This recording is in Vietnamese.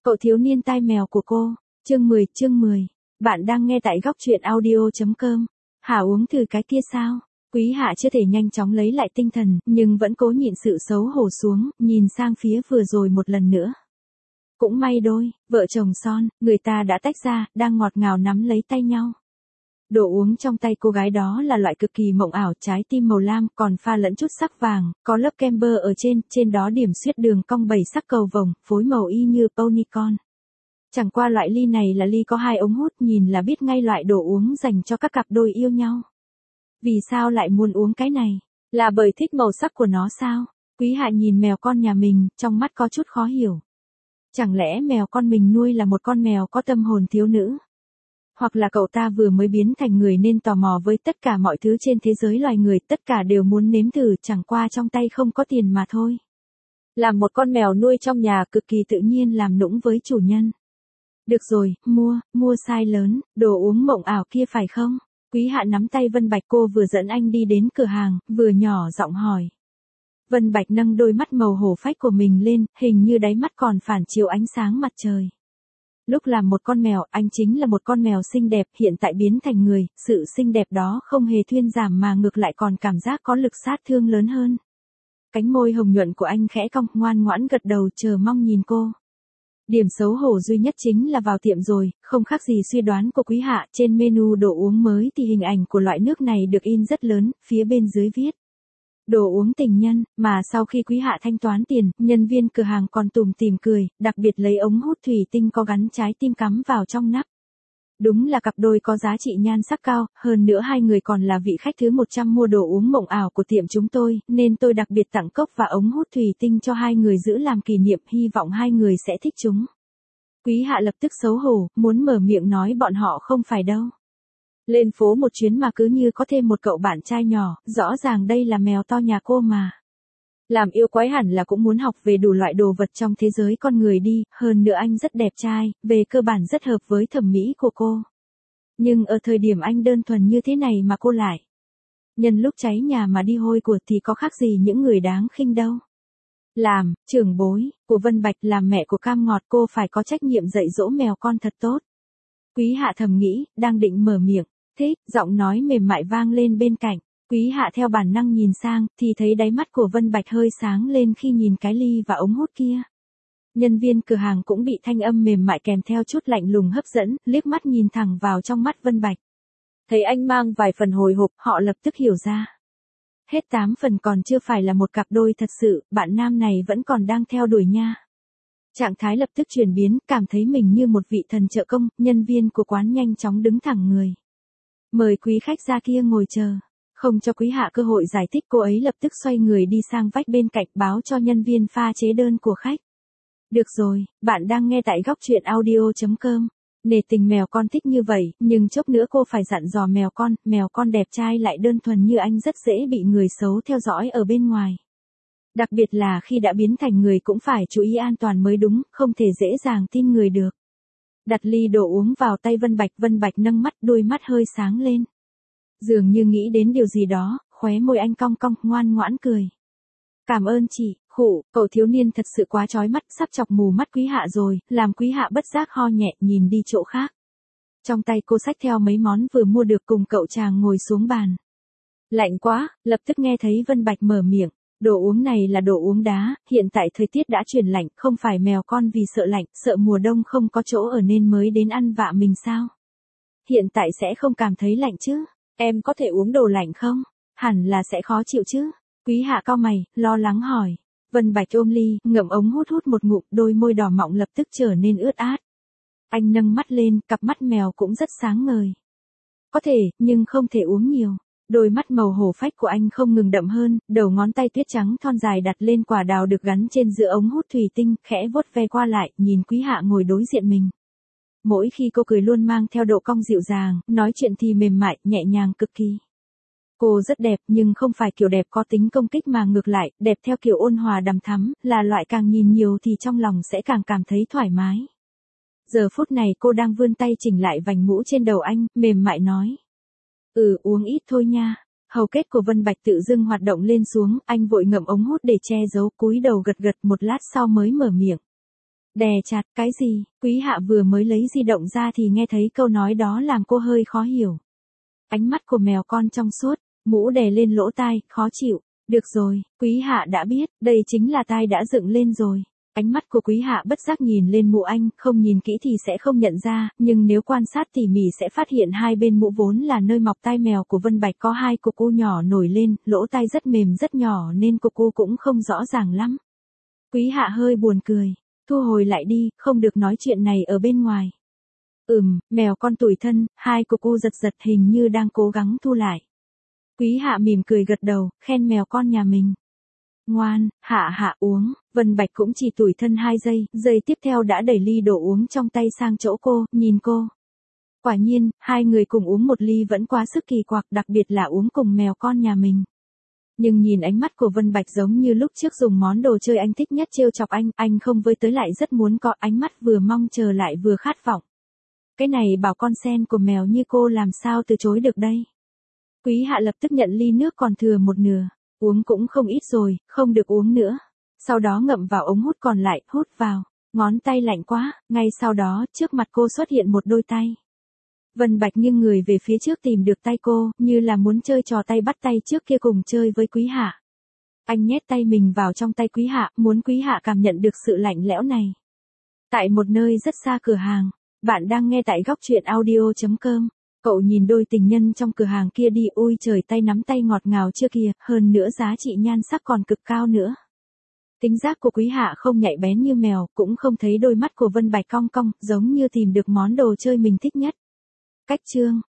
Cậu thiếu niên tai mèo của cô, chương 10. Bạn đang nghe tại góc truyện audio.com. Hả, uống thử cái kia sao? Quý Hạ chưa thể nhanh chóng lấy lại tinh thần, nhưng vẫn cố nhịn sự xấu hổ xuống, nhìn sang phía vừa rồi một lần nữa. Cũng may đôi, vợ chồng son, người ta đã tách ra, đang ngọt ngào nắm lấy tay nhau. Đồ uống trong tay cô gái đó là loại cực kỳ mộng ảo, trái tim màu lam, còn pha lẫn chút sắc vàng, có lớp kem bơ ở trên đó điểm xuyết đường cong 7 sắc cầu vồng, phối màu y như ponycon. Chẳng qua loại ly này là ly có 2 ống hút, nhìn là biết ngay loại đồ uống dành cho các cặp đôi yêu nhau. Vì sao lại muốn uống cái này? Là bởi thích màu sắc của nó sao? Quý Hạ nhìn mèo con nhà mình, trong mắt có chút khó hiểu. Chẳng lẽ mèo con mình nuôi là một con mèo có tâm hồn thiếu nữ? Hoặc là cậu ta vừa mới biến thành người nên tò mò với tất cả mọi thứ trên thế giới loài người, tất cả đều muốn nếm thử, chẳng qua trong tay không có tiền mà thôi. Làm một con mèo nuôi trong nhà cực kỳ tự nhiên làm nũng với chủ nhân. Được rồi, mua size lớn, đồ uống mộng ảo kia phải không? Quý Hạ nắm tay Vân Bạch, cô vừa dẫn anh đi đến cửa hàng, vừa nhỏ giọng hỏi. Vân Bạch nâng đôi mắt màu hổ phách của mình lên, hình như đáy mắt còn phản chiếu ánh sáng mặt trời. Lúc làm một con mèo, anh chính là một con mèo xinh đẹp, hiện tại biến thành người, sự xinh đẹp đó không hề thuyên giảm mà ngược lại còn cảm giác có lực sát thương lớn hơn. Cánh môi hồng nhuận của anh khẽ cong, ngoan ngoãn gật đầu chờ mong nhìn cô. Điểm xấu hổ duy nhất chính là vào tiệm rồi, không khác gì suy đoán của Quý Hạ, trên menu đồ uống mới thì hình ảnh của loại nước này được in rất lớn, phía bên dưới viết. Đồ uống tình nhân, mà sau khi Quý Hạ thanh toán tiền, nhân viên cửa hàng còn tủm tỉm cười, đặc biệt lấy ống hút thủy tinh có gắn trái tim cắm vào trong nắp. Đúng là cặp đôi có giá trị nhan sắc cao, hơn nữa hai người còn là vị khách thứ 100 mua đồ uống mộng ảo của tiệm chúng tôi, nên tôi đặc biệt tặng cốc và ống hút thủy tinh cho hai người giữ làm kỷ niệm, hy vọng hai người sẽ thích chúng. Quý Hạ lập tức xấu hổ, muốn mở miệng nói bọn họ không phải đâu. Lên phố một chuyến mà cứ như có thêm một cậu bạn trai nhỏ, rõ ràng đây là mèo to nhà cô mà. Làm yêu quái hẳn là cũng muốn học về đủ loại đồ vật trong thế giới con người đi, hơn nữa anh rất đẹp trai, về cơ bản rất hợp với thẩm mỹ của cô. Nhưng ở thời điểm anh đơn thuần như thế này mà cô lại. Nhân lúc cháy nhà mà đi hôi của thì có khác gì những người đáng khinh đâu. Làm, trưởng bối, của Vân Bạch, làm mẹ của Cam Ngọt, cô phải có trách nhiệm dạy dỗ mèo con thật tốt. Quý Hạ thầm nghĩ, đang định mở miệng. Thích, giọng nói mềm mại vang lên bên cạnh. Quý Hạ theo bản năng nhìn sang, thì thấy đáy mắt của Vân Bạch hơi sáng lên khi nhìn cái ly và ống hút kia. Nhân viên cửa hàng cũng bị thanh âm mềm mại kèm theo chút lạnh lùng hấp dẫn, liếc mắt nhìn thẳng vào trong mắt Vân Bạch. Thấy anh mang vài phần hồi hộp, họ lập tức hiểu ra. Hết 8 phần còn chưa phải là một cặp đôi thật sự, bạn nam này vẫn còn đang theo đuổi nha. Trạng thái lập tức chuyển biến, cảm thấy mình như một vị thần trợ công, nhân viên của quán nhanh chóng đứng thẳng người. Mời quý khách ra kia ngồi chờ. Không cho Quý Hạ cơ hội giải thích, cô ấy lập tức xoay người đi sang vách bên cạnh báo cho nhân viên pha chế đơn của khách. Được rồi, bạn đang nghe tại góc truyện audio.com. Nể tình mèo con thích như vậy, nhưng chốc nữa cô phải dặn dò mèo con đẹp trai lại đơn thuần như anh rất dễ bị người xấu theo dõi ở bên ngoài. Đặc biệt là khi đã biến thành người cũng phải chú ý an toàn mới đúng, không thể dễ dàng tin người được. Đặt ly đồ uống vào tay Vân Bạch nâng mắt, đôi mắt hơi sáng lên. Dường như nghĩ đến điều gì đó, khóe môi anh cong cong, ngoan ngoãn cười. Cảm ơn chị, khụ, cậu thiếu niên thật sự quá chói mắt, sắp chọc mù mắt Quý Hạ rồi, làm Quý Hạ bất giác ho nhẹ, nhìn đi chỗ khác. Trong tay cô xách theo mấy món vừa mua được, cùng cậu chàng ngồi xuống bàn. Lạnh quá, lập tức nghe thấy Vân Bạch mở miệng. Đồ uống này là đồ uống đá, hiện tại thời tiết đã chuyển lạnh, không phải mèo con vì sợ lạnh, sợ mùa đông không có chỗ ở nên mới đến ăn vạ mình sao? Hiện tại sẽ không cảm thấy lạnh chứ? Em có thể uống đồ lạnh không? Hẳn là sẽ khó chịu chứ? Quý Hạ cau mày, lo lắng hỏi. Vân Bạch ôm ly, ngậm ống hút một ngụm, đôi môi đỏ mọng lập tức trở nên ướt át. Anh nâng mắt lên, cặp mắt mèo cũng rất sáng ngời. Có thể, nhưng không thể uống nhiều. Đôi mắt màu hổ phách của anh không ngừng đậm hơn, đầu ngón tay tuyết trắng thon dài đặt lên quả đào được gắn trên giữa ống hút thủy tinh, khẽ vuốt ve qua lại, nhìn Quý Hạ ngồi đối diện mình. Mỗi khi cô cười luôn mang theo độ cong dịu dàng, nói chuyện thì mềm mại, nhẹ nhàng cực kỳ. Cô rất đẹp, nhưng không phải kiểu đẹp có tính công kích mà ngược lại, đẹp theo kiểu ôn hòa đằm thắm, là loại càng nhìn nhiều thì trong lòng sẽ càng cảm thấy thoải mái. Giờ phút này cô đang vươn tay chỉnh lại vành mũ trên đầu anh, mềm mại nói. Uống ít thôi nha. Hầu kết của Vân Bạch tự dưng hoạt động lên xuống, anh vội ngậm ống hút để che giấu, cúi đầu gật gật, một lát sau mới mở miệng. Đè chặt, cái gì? Quý Hạ vừa mới lấy di động ra thì nghe thấy câu nói đó làm cô hơi khó hiểu. Ánh mắt của mèo con trong suốt, mũ đè lên lỗ tai, khó chịu. Được rồi, Quý Hạ đã biết, đây chính là tai đã dựng lên rồi. Ánh mắt của Quý Hạ bất giác nhìn lên mũ anh, không nhìn kỹ thì sẽ không nhận ra, nhưng nếu quan sát tỉ mỉ sẽ phát hiện hai bên mũ vốn là nơi mọc tai mèo của Vân Bạch có hai cục u nhỏ nổi lên, lỗ tai rất mềm rất nhỏ nên cục u cũng không rõ ràng lắm. Quý Hạ hơi buồn cười, thu hồi lại đi, không được nói chuyện này ở bên ngoài. Mèo con tủi thân, hai cục u giật giật hình như đang cố gắng thu lại. Quý Hạ mỉm cười gật đầu, khen mèo con nhà mình. Ngoan, Hạ uống, Vân Bạch cũng chỉ tủi thân 2 giây, giây tiếp theo đã đẩy ly đồ uống trong tay sang chỗ cô, nhìn cô. Quả nhiên, hai người cùng uống một ly vẫn quá sức kỳ quặc, đặc biệt là uống cùng mèo con nhà mình. Nhưng nhìn ánh mắt của Vân Bạch giống như lúc trước dùng món đồ chơi anh thích nhất trêu chọc anh không với tới lại rất muốn có, ánh mắt vừa mong chờ lại vừa khát vọng. Cái này bảo con sen của mèo như cô làm sao từ chối được đây. Quý Hạ lập tức nhận ly nước còn thừa một nửa. Uống cũng không ít rồi, không được uống nữa. Sau đó ngậm vào ống hút còn lại, hút vào. Ngón tay lạnh quá, ngay sau đó, trước mặt cô xuất hiện một đôi tay. Vân Bạch nghiêng người về phía trước tìm được tay cô, như là muốn chơi trò tay bắt tay trước kia cùng chơi với Quý Hạ. Anh nhét tay mình vào trong tay Quý Hạ, muốn Quý Hạ cảm nhận được sự lạnh lẽo này. Tại một nơi rất xa cửa hàng, bạn đang nghe tại góc truyện audio.com. Cậu nhìn đôi tình nhân trong cửa hàng kia đi, ôi trời, tay nắm tay ngọt ngào chưa kìa, hơn nữa giá trị nhan sắc còn cực cao nữa. Tính giác của Quý Hạ không nhạy bén như mèo, cũng không thấy đôi mắt của Vân Bạch cong cong, giống như tìm được món đồ chơi mình thích nhất. Cách chương